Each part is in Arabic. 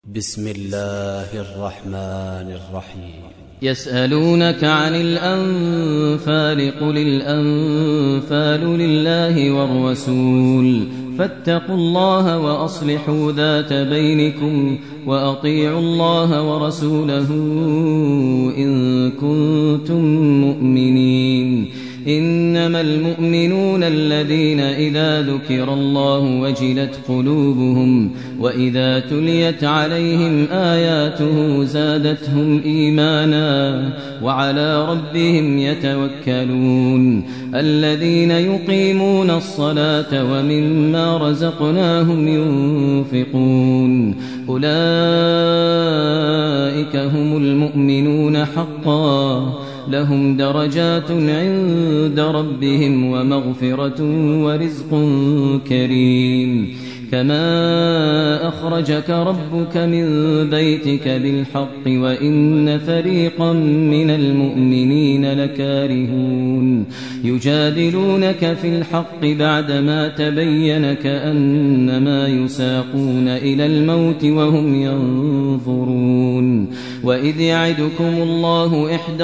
بسم الله الرحمن الرحيم. يسألونك عن الأنفال قل الأنفال لله والرسول فاتقوا الله وأصلحوا ذات بينكم وأطيعوا الله ورسوله إن كنتم مؤمنين. إنما المؤمنون الذين إذا ذكر الله وجلت قلوبهم وإذا تليت عليهم آياته زادتهم إيمانا وعلى ربهم يتوكلون. الذين يقيمون الصلاة ومما رزقناهم ينفقون أولئك هم المؤمنون حقا لهم درجات عند ربهم ومغفرة ورزق كريم. كما أخرجك ربك من بيتك بالحق وإن فريقا من المؤمنين لكارهون. يجادلونك في الحق بعدما تبين كأنما يساقون إلى الموت وهم ينظرون. وإذ يعدكم الله إحدى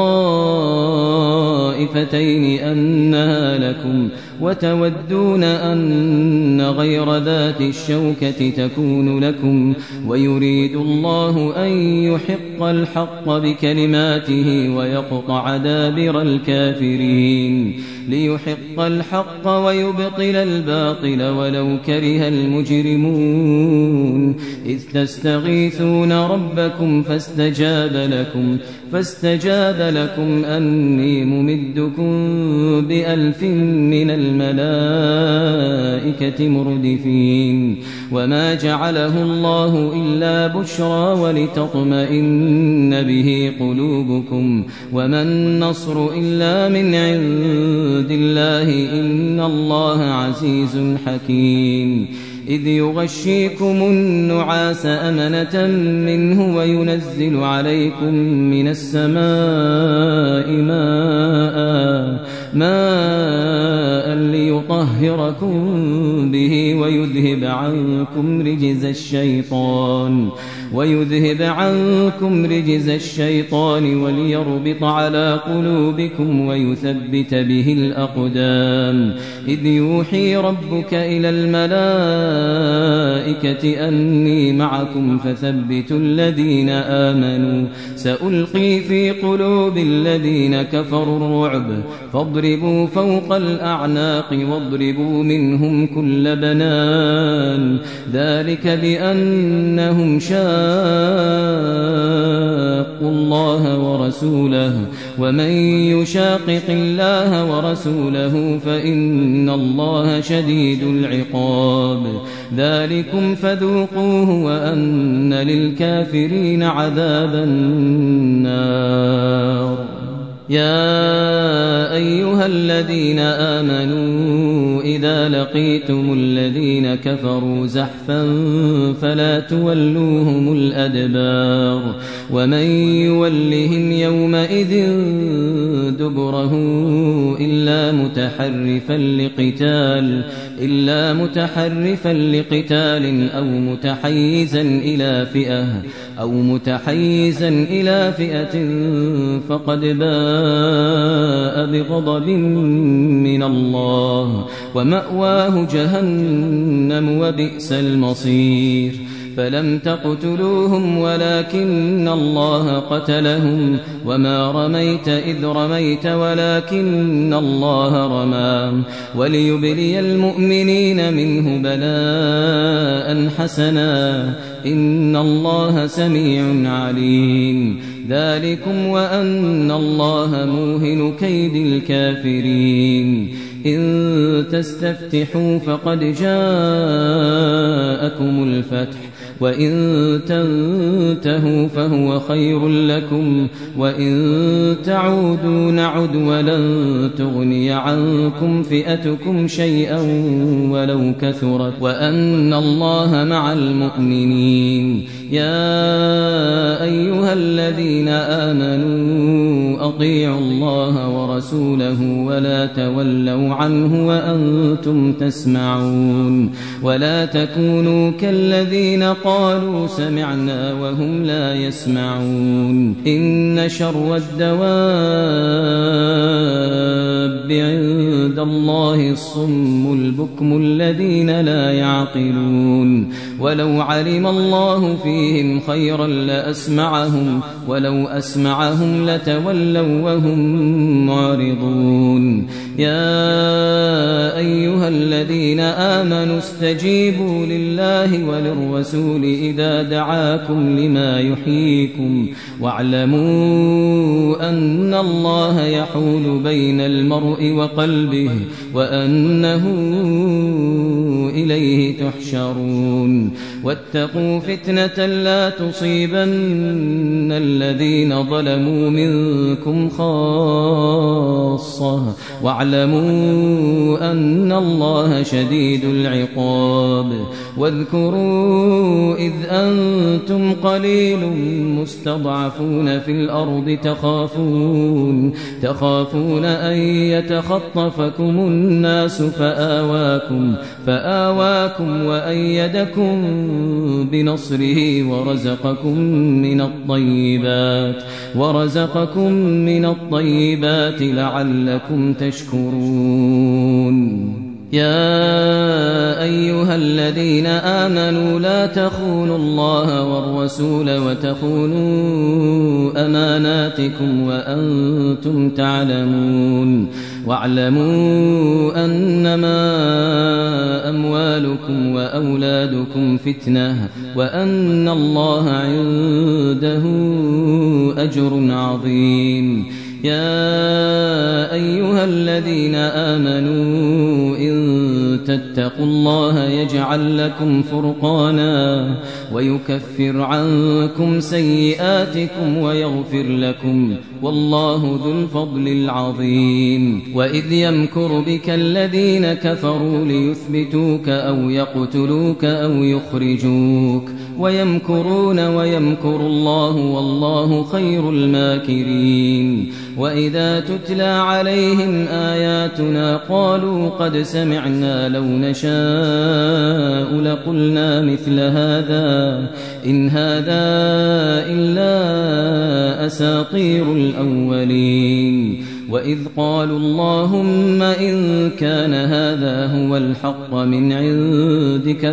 الطائفتين أنها لكم وتودون أن غير ذات الشوكة تكون لكم ويريد الله أن يحق الحق بكلماته ويقطع دابر الكافرين ليحق الحق ويبطل الباطل ولو كره المجرمون. إذ تستغيثون ربكم فاستجاب لكم أني ممدكم ب1000 من الملائكة مردفين. وما جعله الله إلا بشرى ولتطمئن به قلوبكم وما النصر إلا من عند الله إن الله عزيز حكيم. إذ يغشيكم النعاس أمنة منه وينزل عليكم من السماء ماء ليطهركم به ويذهب عنكم رجز الشيطان وليربط على قلوبكم ويثبت به الأقدام. إذ يوحي ربك إلى الملائكة أني معكم فثبتوا الذين آمنوا سألقي في قلوب الذين كفروا الرعب فاضربوا فوق الأعناق واضربوا منهم كل بنان. ذلك بأنهم شاقوا الله ورسوله ومن يشاقق الله ورسوله فإن الله شديد العقاب. ذلكم فذوقوه وأن للكافرين عذاب النار. يا أيها الذين آمنوا إذا لقيتم الذين كفروا زحفا فلا تولوهم الأدبار ومن يولهم يومئذ دبره إلا متحرفا لقتال أو متحيزا إلى فئة فقد باء بغضب من الله ومأواه جهنم وبئس المصير. فلم تقتلوهم ولكن الله قتلهم وما رميت إذ رميت ولكن الله رمى وليبلي المؤمنين منه بلاء حسنا إن الله سميع عليم. ذلكم وأن الله موهن كيد الكافرين. إن تستفتحوا فقد جاءكم الفتح وإن تنتهوا فهو خير لكم وإن تعودوا نعد ولن تغني عنكم فئتكم شيئا ولو كثرت وأن الله مع المؤمنين. يا أيها الذين آمنوا أطيعوا الله ورسوله ولا تولوا عنه وأنتم تسمعون ولا تكونوا كالذين قالوا سمعنا وهم لا يسمعون إن شر الدواب عند الله الصم البكم الذين لا يعقلون ولو علم الله فيهم خيرا لأسمعهم ولو أسمعهم لتولوا وهم معرضون يا أيها الذين آمنوا استجيبوا لله وللرسول إذا دعاكم لما يحييكم واعلموا أن الله يحول بين المرء وقلبه وأنه إليه تحشرون واتقوا فتنة لا تصيبن الذين ظلموا منكم خاصة واعلموا أن الله شديد العقاب واذكروا إذ أنتم قليل مستضعفون في الأرض تخافون أن يتخطفكم الناس فآواكم وأيدكم بنصره ورزقكم من الطيبات لعلكم تشكرون يا أيها الذين آمنوا لا تخونوا الله والرسول وتخونوا أماناتكم وأنتم تعلمون واعلموا أنما أموالكم وأولادكم فتنة وأن الله عنده أجر عظيم يا أيها الذين آمنوا إن تتقوا الله يجعل لكم فرقانا ويكفر عنكم سيئاتكم ويغفر لكم والله ذو الفضل العظيم وإذ يمكر بك الذين كفروا ليثبتوك أو يقتلوك أو يخرجوك ويمكرون ويمكر الله والله خير الماكرين وإذا تتلى عليهم آياتنا قالوا قد سمعنا لو نشاء لقلنا مثل هذا إن هذا إلا أساطير الأولين وإذ قالوا اللهم إن كان هذا هو الحق من عندك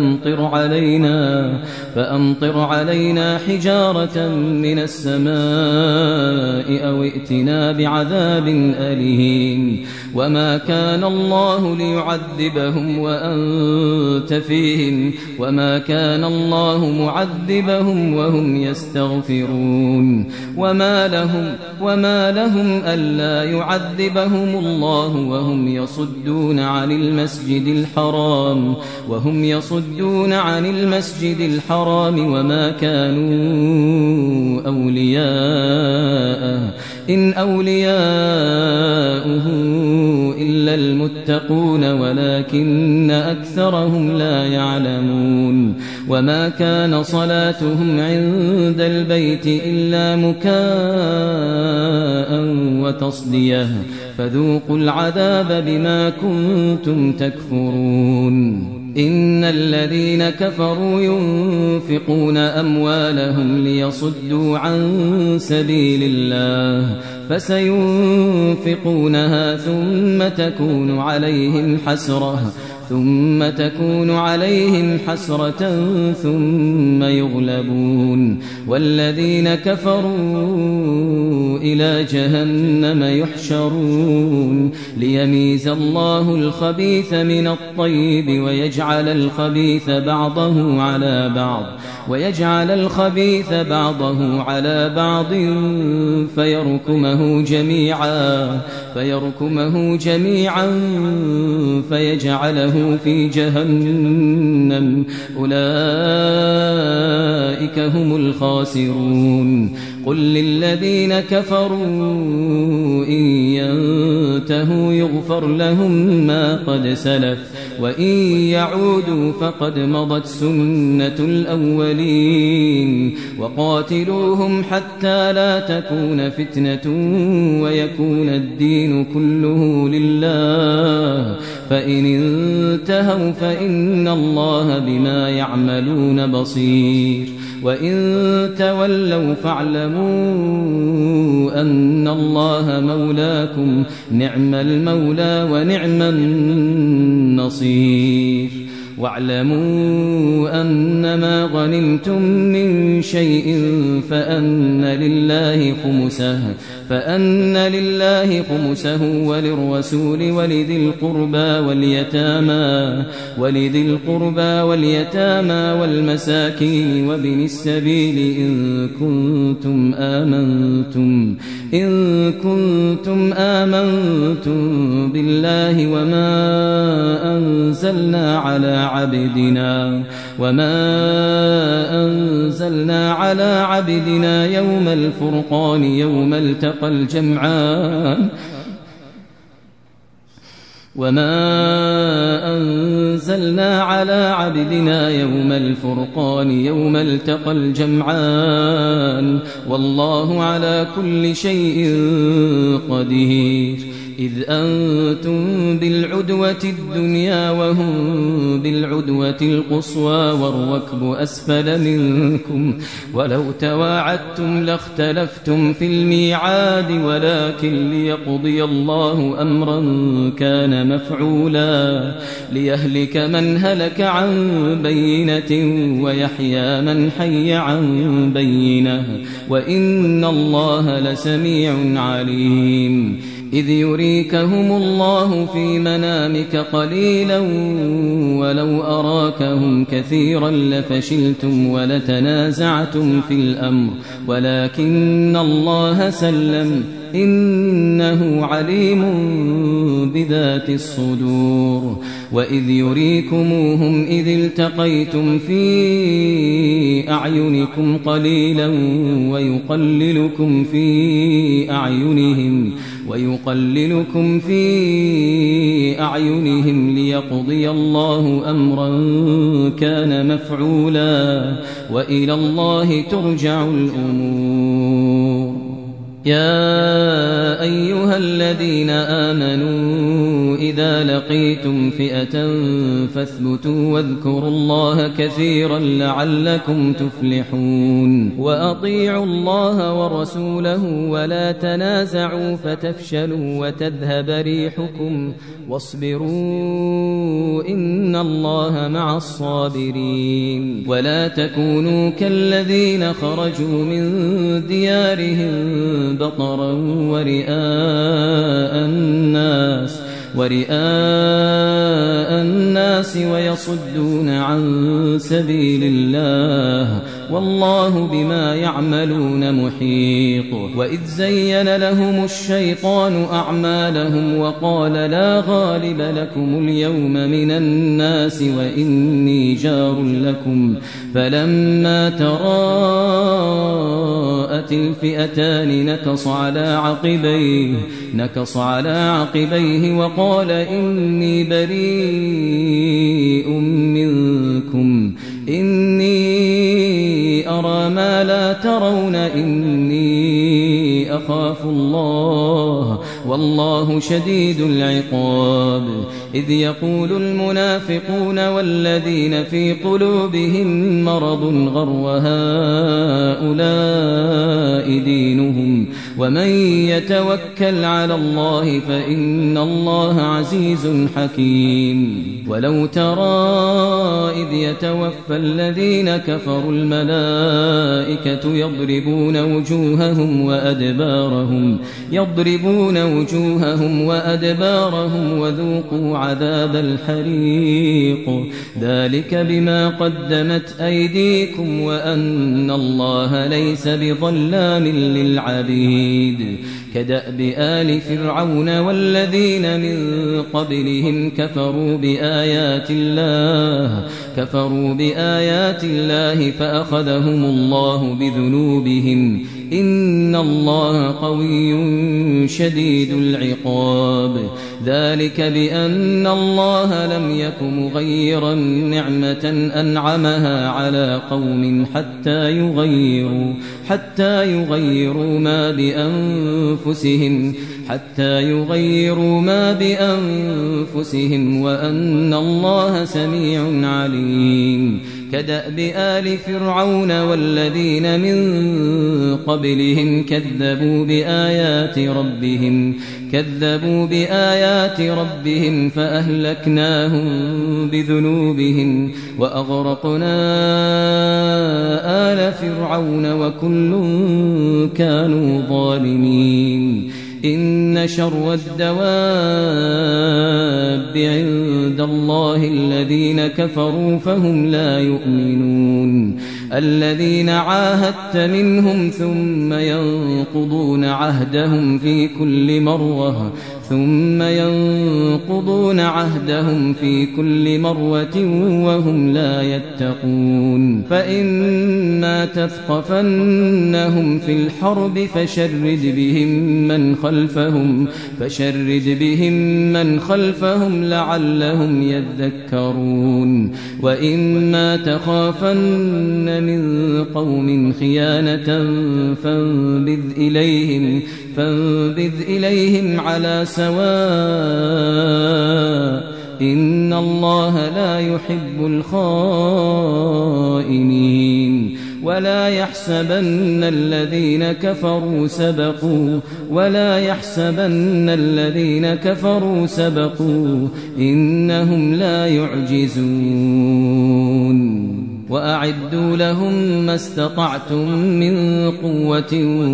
فأمطر علينا حجارة من السماء أو ائتنا بعذاب أليم وما كان الله ليعذبهم وأنت فيهم وما كان الله معذبهم وهم يستغفرون وما لهم ألا يعذبهم الله وهم يصدون عن المسجد الحرام وما كانوا أولياءه إن أولياؤه إلا المتقون ولكن أكثرهم لا يعلمون وما كان صلاتهم عند البيت إلا مكاء وتصدية فذوقوا العذاب بما كنتم تكفرون إن الذين كفروا ينفقون أموالهم ليصدوا عن سبيل الله فسينفقونها ثم تكون عليهم حسرة ثم يغلبون والذين كفروا إلى جهنم يحشرون ليميز الله الخبيث من الطيب ويجعل الخبيث بعضه على بعض فيركمه جميعا فيجعله في جهنم أولئك هم الخاسرون قل للذين كفروا إن ينتهوا يغفر لهم ما قد سلف وإن يعودوا فقد مضت سنة الأولين وقاتلوهم حتى لا تكون فتنة ويكون الدين كله لله فإن انتهوا فإن الله بما يعملون بصير وإن تولوا فاعلموا أن الله مولاكم نعم المولى ونعم النصير واعلموا أنما غنمتم من شيء فأن لله خمسه وللرسول ولذي القربى واليتامى والمساكين وابن السبيل إن كنتم آمنتم بالله وما أنزلنا على عبدنا يوم الفرقان يوم التقى الجمعان والله على كل شيء قدير إذ أنتم بالعدوة الدنيا وهم بالعدوة القصوى والركب أسفل منكم ولو تواعدتم لاختلفتم في الميعاد ولكن ليقضي الله أمرا كان مفعولا ليهلك من هلك عن بينة ويحيى من حي عن بينة وإن الله لسميع عليم إذ يريكهم الله في منامك قليلا ولو أراكهم كثيرا لفشلتم ولتنازعتم في الأمر ولكن الله سلم إنه عليم بذات الصدور وإذ يريكموهم إذ التقيتم في أعينكم قليلا ويقللكم في أعينهم ليقضي الله أمرا كان مفعولا وإلى الله ترجع الأمور يا أيها الذين آمنوا إذا لقيتم فئة فاثبتوا واذكروا الله كثيرا لعلكم تفلحون وأطيعوا الله ورسوله ولا تنازعوا فتفشلوا وتذهب ريحكم واصبروا إن الله مع الصابرين ولا تكونوا كالذين خرجوا من ديارهم بطرا ورئاء الناس ويصدون عن سبيل الله والله بما يعملون محيط وإذ زين لهم الشيطان أعمالهم وقال لا غالب لكم اليوم من الناس وإني جار لكم فلما تراءت الفئتان نكص على عقبيه وقال إني بريء منكم إني أرى ما لا ترون إني أخاف الله والله شديد العقاب إذ يقول المنافقون والذين في قلوبهم مرض غر هؤلاء دينهم ومن يتوكل على الله فإن الله عزيز حكيم ولو ترى إذ يتوفى الذين كفروا الملائكة يضربون وجوههم وأدبارهم وذوقوا عذاب الحريق ذلك بما قدمت أيديكم وأن الله ليس بظلام للعبيد كدأب آل فرعون والذين من قبلهم كفروا بآيات الله فأخذهم الله بذنوبهم إن الله قوي شديد العقاب ذلك بأن الله لم يك مغيرا نعمة أنعمها على قوم حتى يغيروا ما بأنفسهم وأن الله سميع عليم كدأب آل فرعون والذين من قبلهم كذبوا بآيات ربهم فأهلكناهم بذنوبهم وأغرقنا آل فرعون وكل كانوا ظالمين إن شر الدواب عند الله الذين كفروا فهم لا يؤمنون الذين عاهدت منهم ثم ينقضون عهدهم في كل مرة وهم لا يتقون فإما تثقفنهم في الحرب فشرد بهم من خلفهم لعلهم يذكرون وإما تخافن من قوم خيانة فانبذ إليهم على سواء إن الله لا يحب الخائنين ولا يحسبن الذين كفروا سبقوا إنهم لا يعجزون وأعدوا لهم ما استطعتم من قوة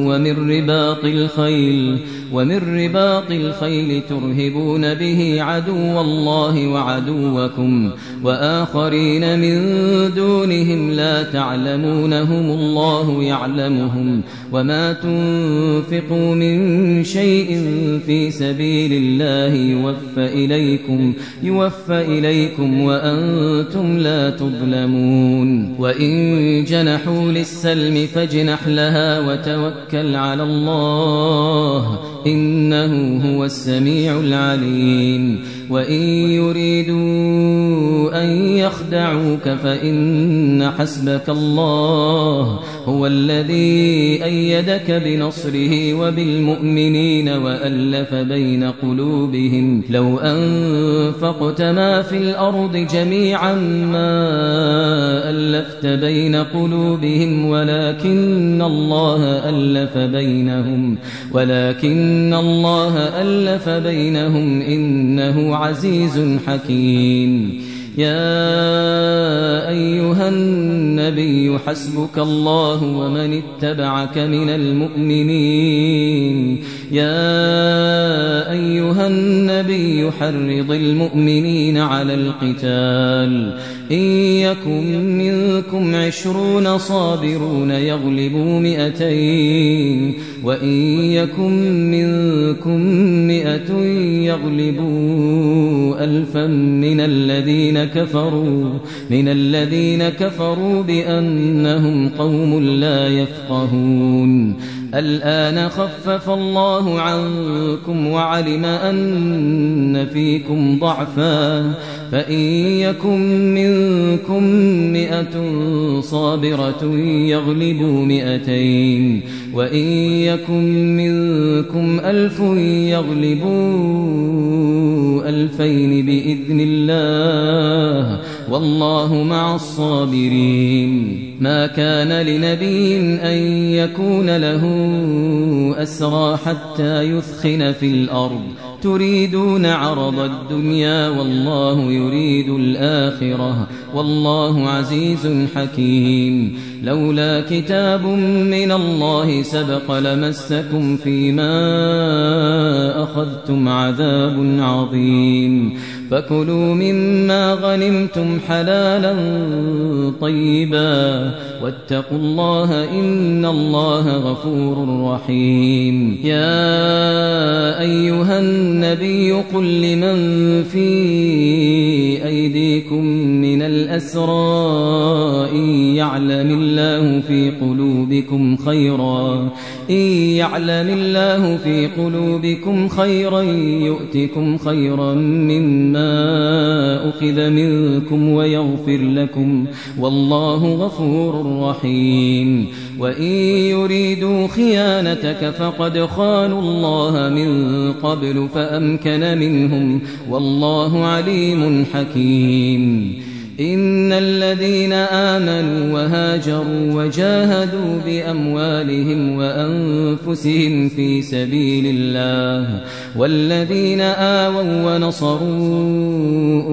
ومن رباط الخيل ترهبون به عدو الله وعدوكم وآخرين من دونهم لا تعلمونهم الله يعلمهم وما تنفقوا من شيء في سبيل الله يوفى إليكم وأنتم لا تظلمون وإن جنحوا للسلم فاجنح لها وتوكل على الله إنه هو السميع العليم وإن يريدوا أن يخدعوك فإن حسبك الله هو الذي أيدك بنصره وبالمؤمنين وألف بين قلوبهم لو أنفقت ما في الأرض جميعا ما ألفت بين قلوبهم ولكن الله ألف بينهم إنه عزيز حكيم يا أيها النبي حسبك الله ومن اتبعك من المؤمنين يا أيها النبي حرض المؤمنين على القتال إن يكن منكم 20 صابرون يغلبوا 200 وإن يكن منكم 100 يغلبوا 1000 من الذين كفروا بأنهم قوم لا يفقهون الآن خفف الله عنكم وعلم أن فيكم ضعفا فإن يكن منكم 100 صابرة يغلبوا 200 وإن يكن منكم 1000 يغلبوا 2000 بإذن الله والله مع الصابرين ما كان لنبي أن يكون له أسرى حتى يثخن في الأرض تريدون عرض الدنيا والله يريد الآخرة والله عزيز حكيم لولا كتاب من الله سبق لمسكم فيما أخذتم عذاب عظيم فكلوا مما غنمتم حلالا طيبا واتقوا الله إن الله غفور رحيم. يا أيها النبي قل لمن في أيديكم من الأسرى إن يعلم الله في قلوبكم خيرا يؤتكم خيرا مما أخذ منكم ويغفر لكم والله غفور رحيم. وإن يريدوا خيانتك فقد خانوا الله من قبل فأمكن منهم والله عليم حكيم. إن الذين آمنوا وهاجروا وجاهدوا بأموالهم وأنفسهم في سبيل الله والذين آووا ونصروا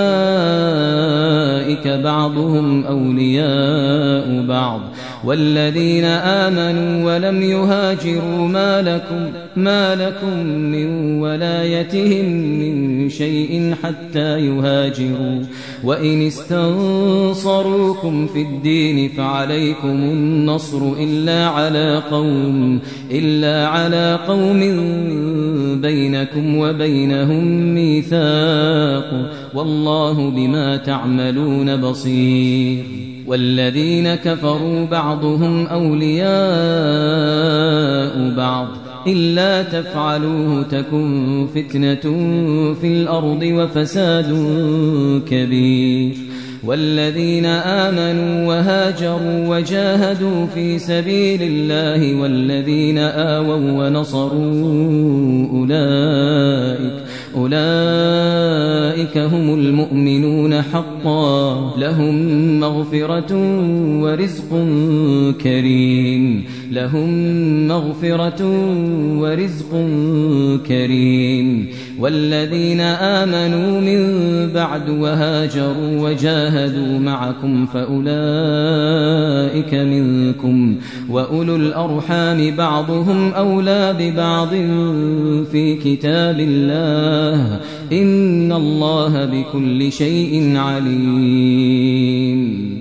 أولئك بعضهم أولياء بعض والذين آمنوا ولم يهاجروا ما لكم من ولايتهم من شيء حتى يهاجروا وإن استنصروكم في الدين فعليكم النصر إلا على قوم بينكم وبينهم ميثاق والله بما تعملون بصير. والذين كفروا بعضهم أولياء بعض إلا تفعلوه تكن فتنة في الأرض وفساد كبير. والذين آمنوا وهاجروا وجاهدوا في سبيل الله والذين آووا ونصروا أولئك هم المؤمنون حقا لهم مغفرة ورزق كريم. والذين آمنوا من بعد وهاجروا وجاهدوا معكم فأولئك منكم وأولو الأرحام بعضهم أولى ببعض في كتاب الله إن الله بكل شيء عليم.